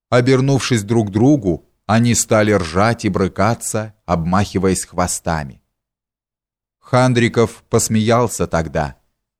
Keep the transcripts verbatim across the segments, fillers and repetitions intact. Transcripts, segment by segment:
Обернувшись друг к другу, они стали ржать и брыкаться, обмахиваясь хвостами. Хандриков посмеялся тогда.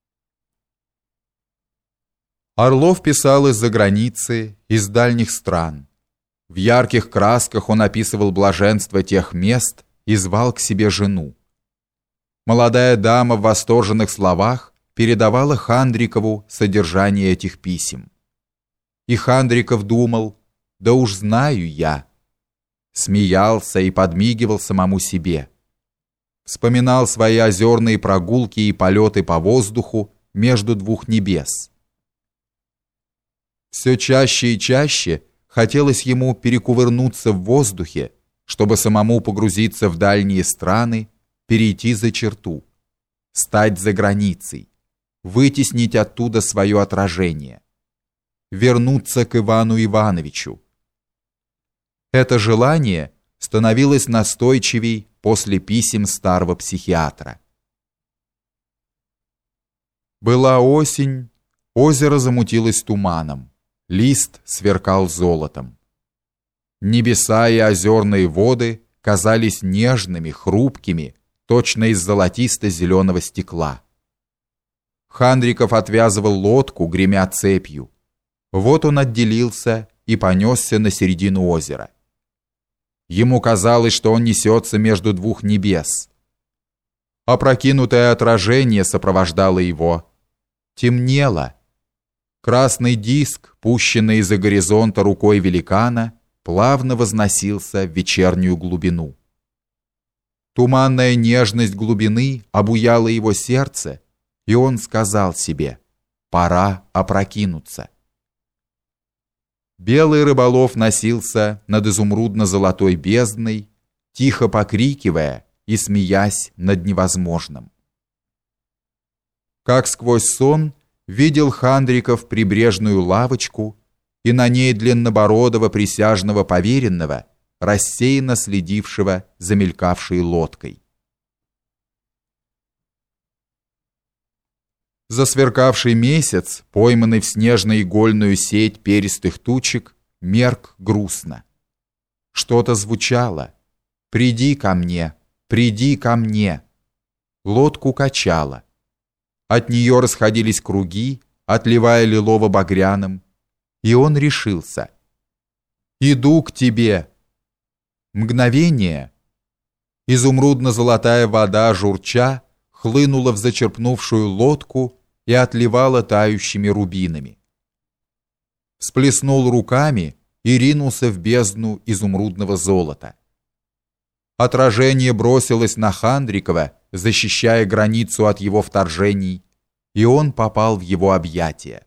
Орлов писал из-за границы, из дальних стран. В ярких красках он описывал блаженство тех мест и звал к себе жену. Молодая дама в восторженных словах передавала Хандрикову содержание этих писем. И Хандриков думал: да уж знаю я. Смеялся и подмигивал самому себе. Вспоминал свои озерные прогулки и полеты по воздуху между двух небес. Все чаще и чаще хотелось ему перекувырнуться в воздухе, чтобы самому погрузиться в дальние страны, перейти за черту, стать за границей, вытеснить оттуда свое отражение, вернуться к Ивану Ивановичу. Это желание становилось настойчивей после писем старого психиатра. Была осень, озеро замутилось туманом, лист сверкал золотом. Небеса и озерные воды казались нежными, хрупкими, точно из золотисто-зеленого стекла. Хандриков отвязывал лодку, гремя цепью. Вот он отделился и понесся на середину озера. Ему казалось, что он несется между двух небес. Опрокинутое отражение сопровождало его. Темнело. Красный диск, пущенный из-за горизонта рукой великана, плавно возносился в вечернюю глубину. Туманная нежность глубины обуяла его сердце, и он сказал себе: пора опрокинуться. Белый рыболов носился над изумрудно-золотой бездной, тихо покрикивая и смеясь над невозможным. Как сквозь сон видел Хандриков прибрежную лавочку, и на ней длиннобородого присяжного поверенного, рассеянно следившего за мелькавшей лодкой. Засверкавший месяц, пойманный в снежно-игольную сеть перистых тучек, мерк грустно. Что-то звучало: «Приди ко мне, приди ко мне». Лодку качало. От нее расходились круги, отливая лилово-багряным, и он решился: «Иду к тебе». Мгновение. Изумрудно-золотая вода, журча, хлынула в зачерпнувшую лодку и отливала тающими рубинами. Всплеснул руками и ринулся в бездну изумрудного золота. Отражение бросилось на Хандрикова, защищая границу от его вторжений, и он попал в его объятия.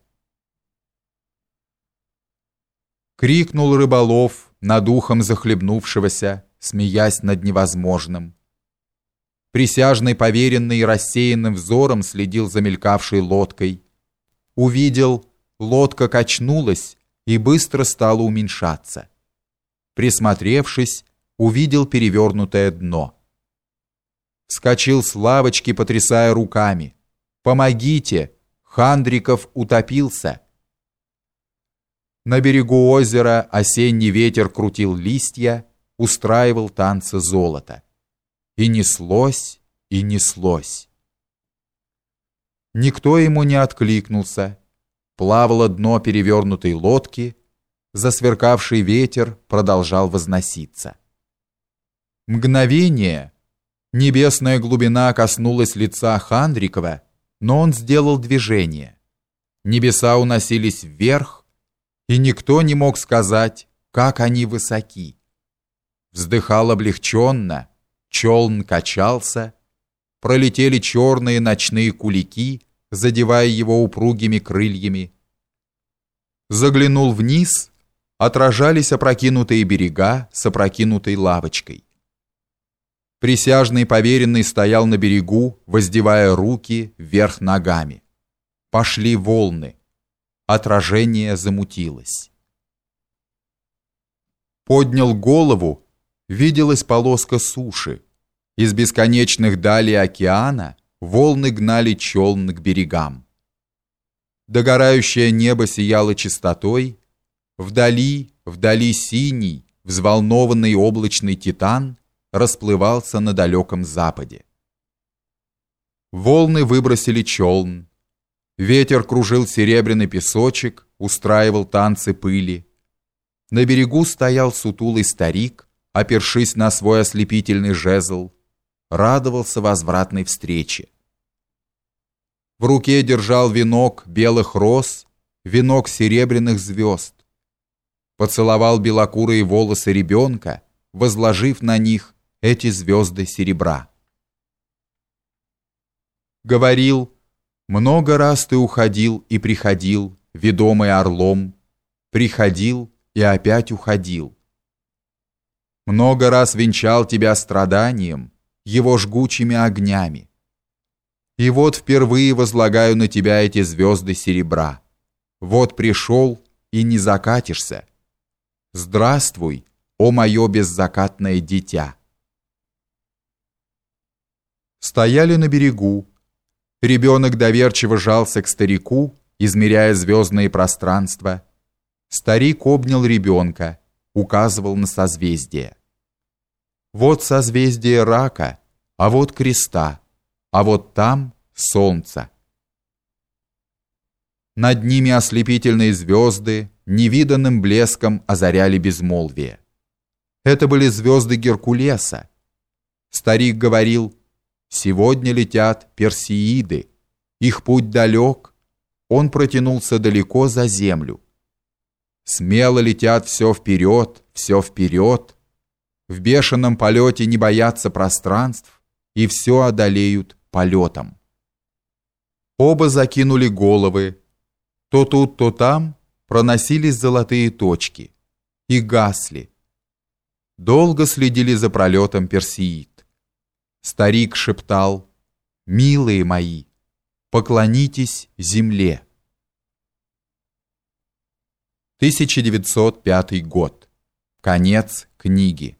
Крикнул рыболов над ухом захлебнувшегося, смеясь над невозможным. Присяжный поверенный рассеянным взором следил за мелькавшей лодкой. Увидел, лодка качнулась и быстро стала уменьшаться. Присмотревшись, увидел перевернутое дно. Вскочил с лавочки, потрясая руками: «Помогите! Хандриков утопился!» На берегу озера осенний ветер крутил листья, устраивал танцы золота. И неслось, и неслось. Никто ему не откликнулся. Плавало дно перевернутой лодки, засверкавший ветер продолжал возноситься. Мгновение. Небесная глубина коснулась лица Хандрикова, но он сделал движение. Небеса уносились вверх, и никто не мог сказать, как они высоки. Вздыхал облегченно, челн качался, пролетели черные ночные кулики, задевая его упругими крыльями. Заглянул вниз, отражались опрокинутые берега с опрокинутой лавочкой. Присяжный поверенный стоял на берегу, воздевая руки вверх ногами. Пошли волны. Отражение замутилось. Поднял голову, виделась полоска суши. Из бесконечных далей океана волны гнали челн к берегам. Догорающее небо сияло чистотой, вдали, вдали синий, взволнованный облачный Титан расплывался на далеком западе. Волны выбросили челн. Ветер кружил серебряный песочек, устраивал танцы пыли. На берегу стоял сутулый старик, опершись на свой ослепительный жезл, радовался возвратной встрече. В руке держал венок белых роз, венок серебряных звезд. Поцеловал белокурые волосы ребенка, возложив на них эти звезды серебра. Говорил: много раз ты уходил и приходил, ведомый орлом, приходил и опять уходил. Много раз венчал тебя страданием, его жгучими огнями. И вот впервые возлагаю на тебя эти звезды серебра. Вот пришел и не закатишься. Здравствуй, о мое беззакатное дитя. Стояли на берегу. Ребенок доверчиво жался к старику, измеряя звездные пространства. Старик обнял ребенка, указывал на созвездие. Вот созвездие Рака, а вот Креста, а вот там Солнце. Над ними ослепительные звезды невиданным блеском озаряли безмолвие. Это были звезды Геркулеса. Старик говорил: сегодня летят Персеиды, их путь далек, он протянулся далеко за землю. Смело летят все вперед, все вперед, в бешеном полете не боятся пространств и все одолеют полетом. Оба закинули головы, то тут, то там проносились золотые точки и гасли. Долго следили за пролетом Персеид. Старик шептал: милые мои, поклонитесь земле. тысяча девятьсот пятый год. Конец книги.